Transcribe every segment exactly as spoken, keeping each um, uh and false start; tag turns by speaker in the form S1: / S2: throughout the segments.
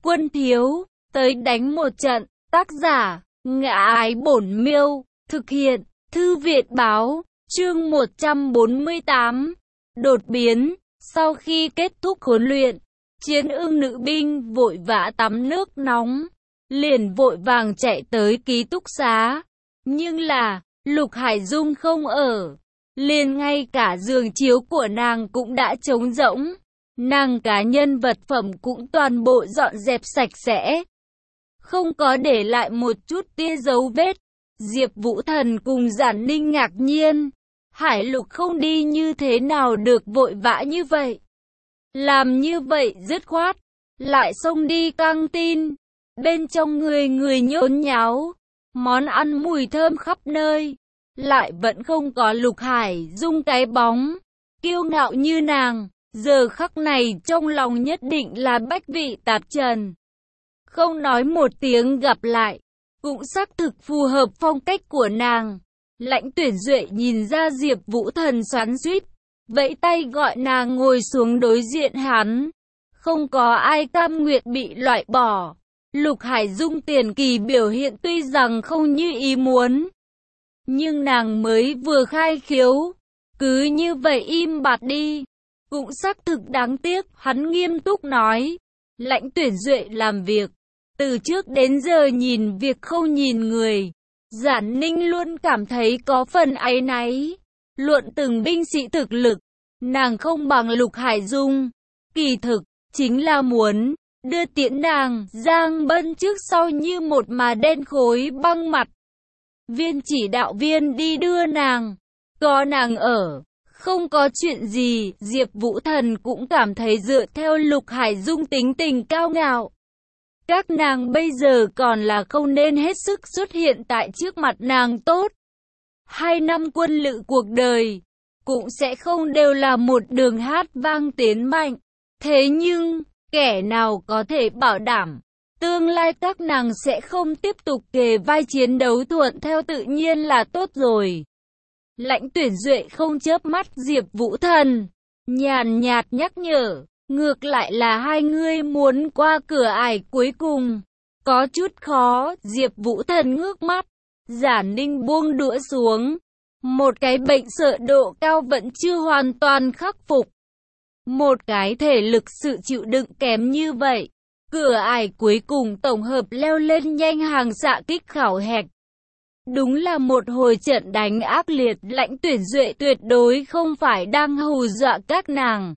S1: quân thiếu, tới đánh một trận. Tác giả, Ngã Ái Bổn Miêu, thực hiện, Thư viện Báo, chương một trăm bốn mươi tám. Đột biến, sau khi kết thúc huấn luyện, Chiến Ưng nữ binh vội vã tắm nước nóng, liền vội vàng chạy tới ký túc xá. Nhưng là, Lục Hải Dung không ở, liền ngay cả giường chiếu của nàng cũng đã trống rỗng. Nàng cá nhân vật phẩm cũng toàn bộ dọn dẹp sạch sẽ, không có để lại một chút tia dấu vết. Diệp Vũ Thần cùng Giản Ninh ngạc nhiên, Hải Lục không đi như thế nào được vội vã như vậy. Làm như vậy dứt khoát, lại xông đi căng tin. Bên trong người người nhốn nháo, món ăn mùi thơm khắp nơi, lại vẫn không có Lục Hải Dung cái bóng. Kiêu ngạo như nàng, giờ khắc này trong lòng nhất định là bách vị tạp trần. Không nói một tiếng gặp lại, cũng xác thực phù hợp phong cách của nàng. Lãnh Tuyển Duệ nhìn ra Diệp Vũ Thần xoắn xuýt, vẫy tay gọi nàng ngồi xuống đối diện hắn. Không có ai cam nguyện bị loại bỏ. Lục Hải Dung tiền kỳ biểu hiện tuy rằng không như ý muốn, nhưng nàng mới vừa khai khiếu, cứ như vậy im bặt đi, cũng xác thực đáng tiếc. Hắn nghiêm túc nói, Lãnh Tuyển Duệ làm việc, từ trước đến giờ nhìn việc không nhìn người. Giản Ninh luôn cảm thấy có phần áy náy. Luận từng binh sĩ thực lực, nàng không bằng Lục Hải Dung. Kỳ thực, chính là muốn đưa tiễn nàng giang bân trước sau như một mà đen khối băng mặt. Viên chỉ đạo viên đi đưa nàng, có nàng ở, không có chuyện gì. Diệp Vũ Thần cũng cảm thấy dựa theo Lục Hải Dung tính tình cao ngạo, các nàng bây giờ còn là không nên hết sức xuất hiện tại trước mặt nàng tốt. Hai năm quân lự cuộc đời, cũng sẽ không đều là một đường hát vang tiến mạnh. Thế nhưng, kẻ nào có thể bảo đảm, tương lai các nàng sẽ không tiếp tục kề vai chiến đấu thuận theo tự nhiên là tốt rồi. Lãnh Tuyển Duệ không chớp mắt Diệp Vũ Thần, nhàn nhạt nhắc nhở. Ngược lại là hai người muốn qua cửa ải cuối cùng, có chút khó. Diệp Vũ Thần ngước mắt, Giản Ninh buông đũa xuống. Một cái bệnh sợ độ cao vẫn chưa hoàn toàn khắc phục, một cái thể lực sự chịu đựng kém như vậy. Cửa ải cuối cùng tổng hợp leo lên nhanh hàng xạ kích khảo hạch. Đúng là một hồi trận đánh ác liệt. Lãnh Tuyển Duệ tuyệt đối không phải đang hù dọa các nàng.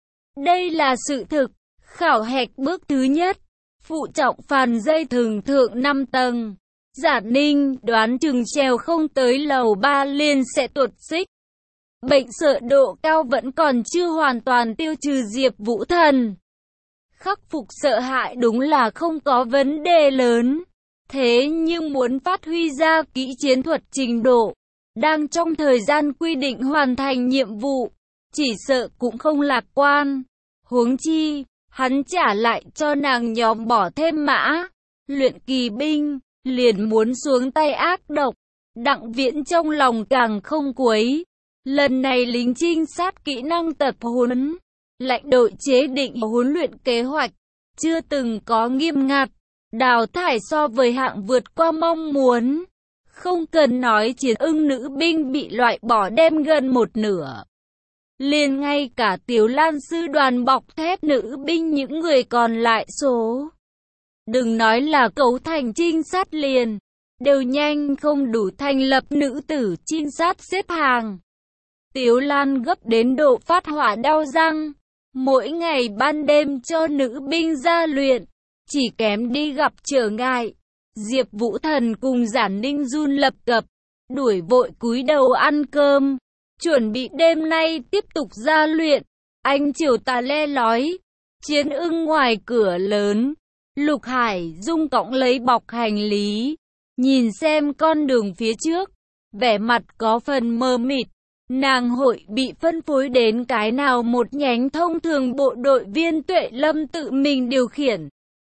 S1: Đây là sự thực. Khảo hạch bước thứ nhất, phụ trọng phàn dây thừng thượng năm tầng. Giản Ninh đoán chừng trèo không tới lầu ba liền sẽ tuột xích. Bệnh sợ độ cao vẫn còn chưa hoàn toàn tiêu trừ. Diệp Vũ Thần khắc phục sợ hãi đúng là không có vấn đề lớn. Thế nhưng muốn phát huy ra kỹ chiến thuật trình độ, đang trong thời gian quy định hoàn thành nhiệm vụ, chỉ sợ cũng không lạc quan. Huống chi, hắn trả lại cho nàng nhóm bỏ thêm mã, luyện kỳ binh, liền muốn xuống tay ác độc. Đặng Viễn trong lòng càng không quấy. Lần này lính trinh sát kỹ năng tập huấn, lãnh đội chế định huấn luyện kế hoạch, chưa từng có nghiêm ngặt, đào thải so với hạng vượt qua mong muốn. Không cần nói Chiến Ưng nữ binh bị loại bỏ đem gần một nửa, liền ngay cả Tiếu Lan sư đoàn bọc thép nữ binh những người còn lại số, đừng nói là cấu thành trinh sát liền, đều nhanh không đủ thành lập nữ tử trinh sát xếp hàng. Tiếu Lan gấp đến độ phát hỏa đau răng, mỗi ngày ban đêm cho nữ binh ra luyện, chỉ kém đi gặp trở ngại. Diệp Vũ Thần cùng Giản Ninh run lập cập, đuổi vội cúi đầu ăn cơm, chuẩn bị đêm nay tiếp tục ra luyện. Anh chiều tà le lói, Chiến Ưng ngoài cửa lớn, Lục Hải Dung cõng lấy bọc hành lý, nhìn xem con đường phía trước, vẻ mặt có phần mờ mịt. Nàng hội bị phân phối đến cái nào một nhánh thông thường bộ đội viên Tuệ Lâm tự mình điều khiển.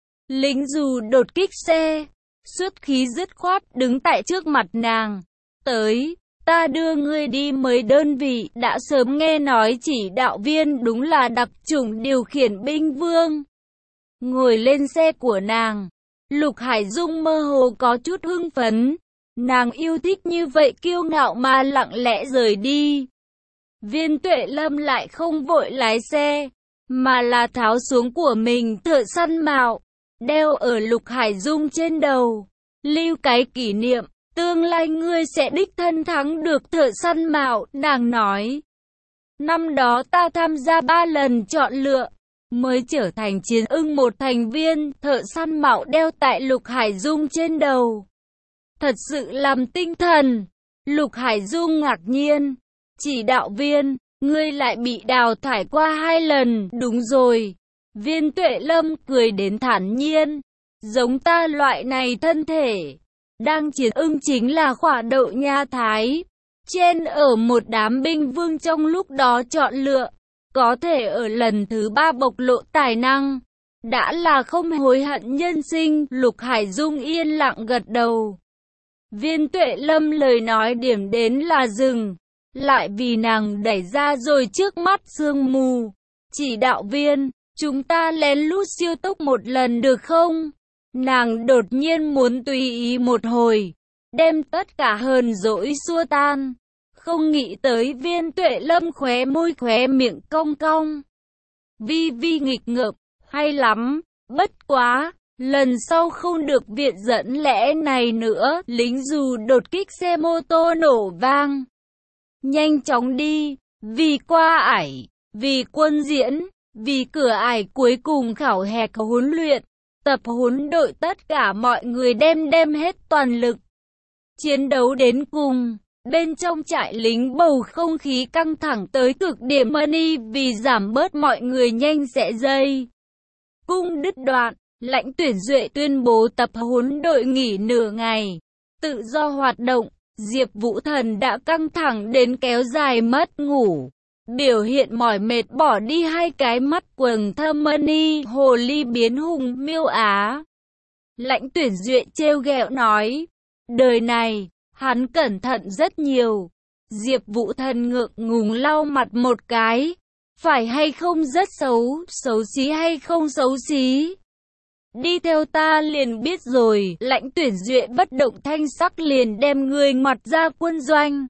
S1: Lính dù đột kích xe, xuất khí dứt khoát đứng tại trước mặt nàng. Tới, ta đưa ngươi đi mấy đơn vị. Đã sớm nghe nói chỉ đạo viên đúng là đặc chủng điều khiển binh vương. ngồi lên xe của nàng. Lục Hải Dung mơ hồ có chút hưng phấn. Nàng yêu thích như vậy kiêu ngạo mà lặng lẽ rời đi. Viên Tuệ Lâm lại không vội lái xe, mà là tháo xuống của mình thợ săn mạo, đeo ở Lục Hải Dung trên đầu. Lưu cái kỷ niệm, tương lai ngươi sẽ đích thân thắng được thợ săn mạo, nàng nói. Năm đó ta tham gia ba lần chọn lựa, mới trở thành chiến ưng một thành viên, thợ săn mạo đeo tại Lục Hải Dung trên đầu. Thật sự làm tinh thần. Lục Hải Dung ngạc nhiên. Chỉ đạo viên, ngươi lại bị đào thải qua hai lần, đúng rồi. Viên Tuệ Lâm cười đến thản nhiên. Giống ta loại này thân thể, đang chiến ưng chính là khỏa đậu nha thái. Trên ở một đám binh vương trong lúc đó chọn lựa, có thể ở lần thứ ba bộc lộ tài năng. Đã là không hối hận nhân sinh, Lục Hải Dung yên lặng gật đầu. Viên Tuệ Lâm lời nói điểm đến là dừng, lại vì nàng đẩy ra rồi trước mắt sương mù. Chỉ đạo viên, chúng ta lén lút siêu tốc một lần được không? Nàng đột nhiên muốn tùy ý một hồi, đem tất cả hờn dỗi xua tan. Không nghĩ tới Viên Tuệ Lâm khóe môi khóe miệng cong cong. Vi vi nghịch ngợm, hay lắm, bất quá. Lần sau không được viện dẫn lẽ này nữa, lính dù đột kích xe mô tô nổ vang. Nhanh chóng đi, vì qua ải, vì quân diễn, vì cửa ải cuối cùng khảo hạch huấn luyện, tập huấn đội tất cả mọi người đem đem hết toàn lực. Chiến đấu đến cùng, bên trong trại lính bầu không khí căng thẳng tới cực điểm money vì giảm bớt mọi người nhanh rẽ dây. Cung đứt đoạn. Lãnh Tuyển Duệ tuyên bố tập huấn đội nghỉ nửa ngày, tự do hoạt động. Diệp Vũ Thần đã căng thẳng đến kéo dài mất ngủ, biểu hiện mỏi mệt bỏ đi hai cái mắt quầng thâm money hồ ly biến hùng miêu á. Lãnh Tuyển Duệ trêu ghẹo nói, đời này, hắn cẩn thận rất nhiều. Diệp Vũ Thần ngượng ngùng lau mặt một cái, phải hay không rất xấu, xấu xí hay không xấu xí? Đi theo ta liền biết rồi. Lãnh Tuyển Duệ bất động thanh sắc liền đem người mặt ra quân doanh.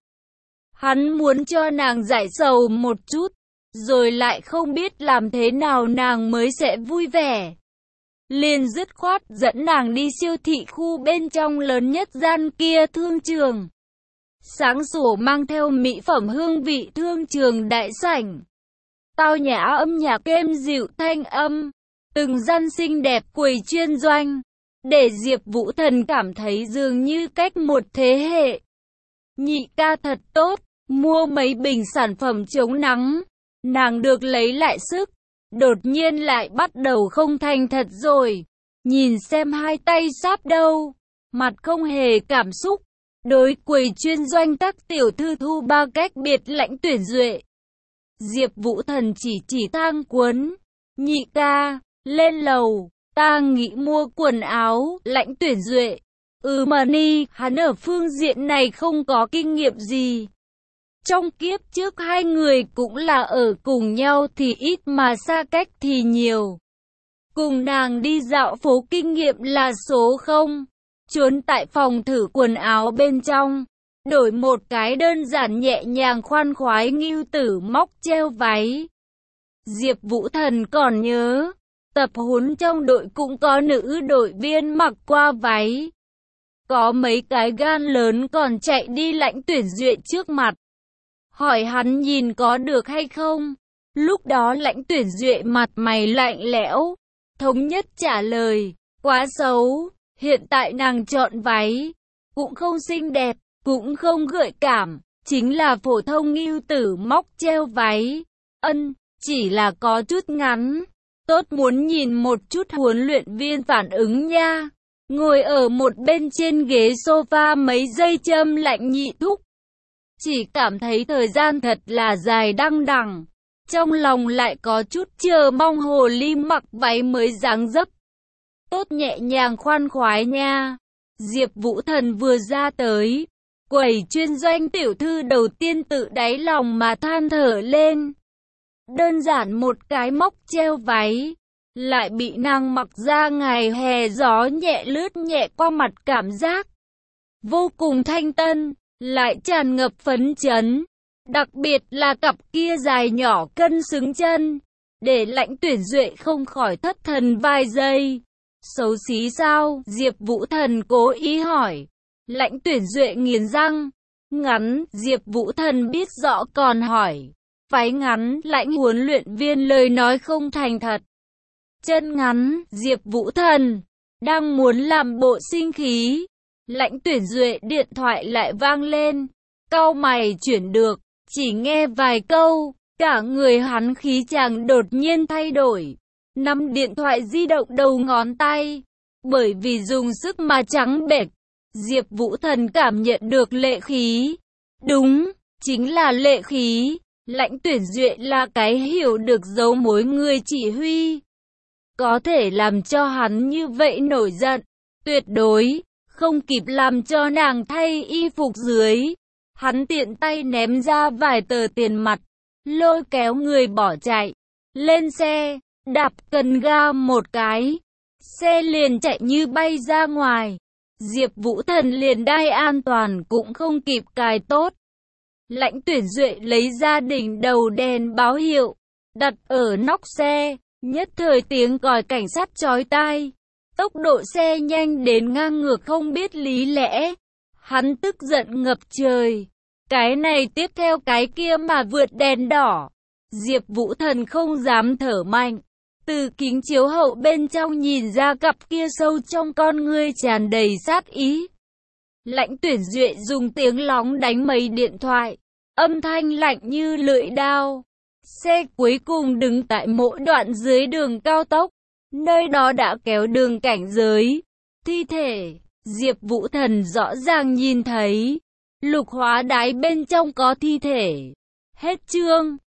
S1: Hắn muốn cho nàng giải sầu một chút, rồi lại không biết làm thế nào nàng mới sẽ vui vẻ. Liền dứt khoát dẫn nàng đi siêu thị khu bên trong lớn nhất gian kia thương trường. Sáng sủa mang theo mỹ phẩm hương vị thương trường đại sảnh. Tao nhã âm nhạc êm dịu thanh âm. Từng gian xinh đẹp quầy chuyên doanh, để Diệp Vũ Thần cảm thấy dường như cách một thế hệ. Nhị ca thật tốt, mua mấy bình sản phẩm chống nắng, nàng được lấy lại sức, đột nhiên lại bắt đầu không thành thật rồi. Nhìn xem hai tay sáp đâu, mặt không hề cảm xúc, đối quầy chuyên doanh các tiểu thư thu ba cách biệt Lãnh Tuyển Duệ. Diệp Vũ Thần chỉ chỉ thang cuốn, nhị ca. Lên lầu, ta nghĩ mua quần áo. Lãnh Tuyển Duệ, ừ money, hắn ở phương diện này không có kinh nghiệm gì. Trong kiếp trước hai người cũng là ở cùng nhau thì ít mà xa cách thì nhiều. Cùng nàng đi dạo phố kinh nghiệm là số không. Trốn tại phòng thử quần áo bên trong, đổi một cái đơn giản nhẹ nhàng khoan khoái ngưu tử móc treo váy. Diệp Vũ Thần còn nhớ, tập huấn trong đội cũng có nữ đội viên mặc qua váy. Có mấy cái gan lớn còn chạy đi Lãnh Tuyển Duệ trước mặt, hỏi hắn nhìn có được hay không. Lúc đó Lãnh Tuyển Duệ mặt mày lạnh lẽo, thống nhất trả lời, quá xấu. Hiện tại nàng chọn váy, cũng không xinh đẹp, cũng không gợi cảm, chính là phổ thông ngưu tử móc treo váy. Ân, chỉ là có chút ngắn. Tốt muốn nhìn một chút huấn luyện viên phản ứng nha. Ngồi ở một bên trên ghế sofa mấy giây châm lạnh nhị thúc. Chỉ cảm thấy thời gian thật là dài đăng đẳng. Trong lòng lại có chút chờ mong hồ ly mặc váy mới dáng dấp. Tốt nhẹ nhàng khoan khoái nha. Diệp Vũ Thần vừa ra tới, quầy chuyên doanh tiểu thư đầu tiên tự đáy lòng mà than thở lên. Đơn giản một cái móc treo váy, lại bị nàng mặc ra ngày hè gió nhẹ lướt nhẹ qua mặt, cảm giác vô cùng thanh tân, lại tràn ngập phấn chấn. Đặc biệt là cặp kia dài nhỏ cân xứng chân, để Lãnh Tuyển Duệ không khỏi thất thần vài giây. Xấu xí sao? Diệp Vũ Thần cố ý hỏi. Lãnh Tuyển Duệ nghiến răng. Ngắn, Diệp Vũ Thần biết rõ còn hỏi. Váy ngắn, Lãnh huấn luyện viên lời nói không thành thật. Chân ngắn, Diệp Vũ Thần đang muốn làm bộ sinh khí. Lãnh Tuyển Duệ điện thoại lại vang lên. Cau mày chuyển được, chỉ nghe vài câu, cả người hắn khí chàng đột nhiên thay đổi. Nắm điện thoại di động đầu ngón tay, bởi vì dùng sức mà trắng bệch. Diệp Vũ Thần cảm nhận được lệ khí. Đúng, chính là lệ khí. Lãnh Tuyển Duệ là cái hiểu được giấu mối người chỉ huy, có thể làm cho hắn như vậy nổi giận. Tuyệt đối không kịp làm cho nàng thay y phục dưới, hắn tiện tay ném ra vài tờ tiền mặt, lôi kéo người bỏ chạy. Lên xe, đạp cần ga một cái, xe liền chạy như bay ra ngoài. Diệp Vũ Thần liền đai an toàn cũng không kịp cài tốt. Lãnh Tuyển Duệ lấy ra đỉnh đầu đèn báo hiệu, đặt ở nóc xe, nhất thời tiếng còi cảnh sát chói tai. Tốc độ xe nhanh đến ngang ngược không biết lý lẽ. Hắn tức giận ngập trời. Cái này tiếp theo cái kia mà vượt đèn đỏ. Diệp Vũ Thần không dám thở mạnh. Từ kính chiếu hậu bên trong nhìn ra cặp kia sâu trong con ngươi tràn đầy sát ý. Lãnh Tuyển Duệ dùng tiếng lóng đánh mấy điện thoại, âm thanh lạnh như lưỡi dao. Xe cuối cùng đứng tại mỗi đoạn dưới đường cao tốc, nơi đó đã kéo đường cảnh giới. Thi thể, Diệp Vũ Thần rõ ràng nhìn thấy, lục hóa đáy bên trong có thi thể. Hết chương.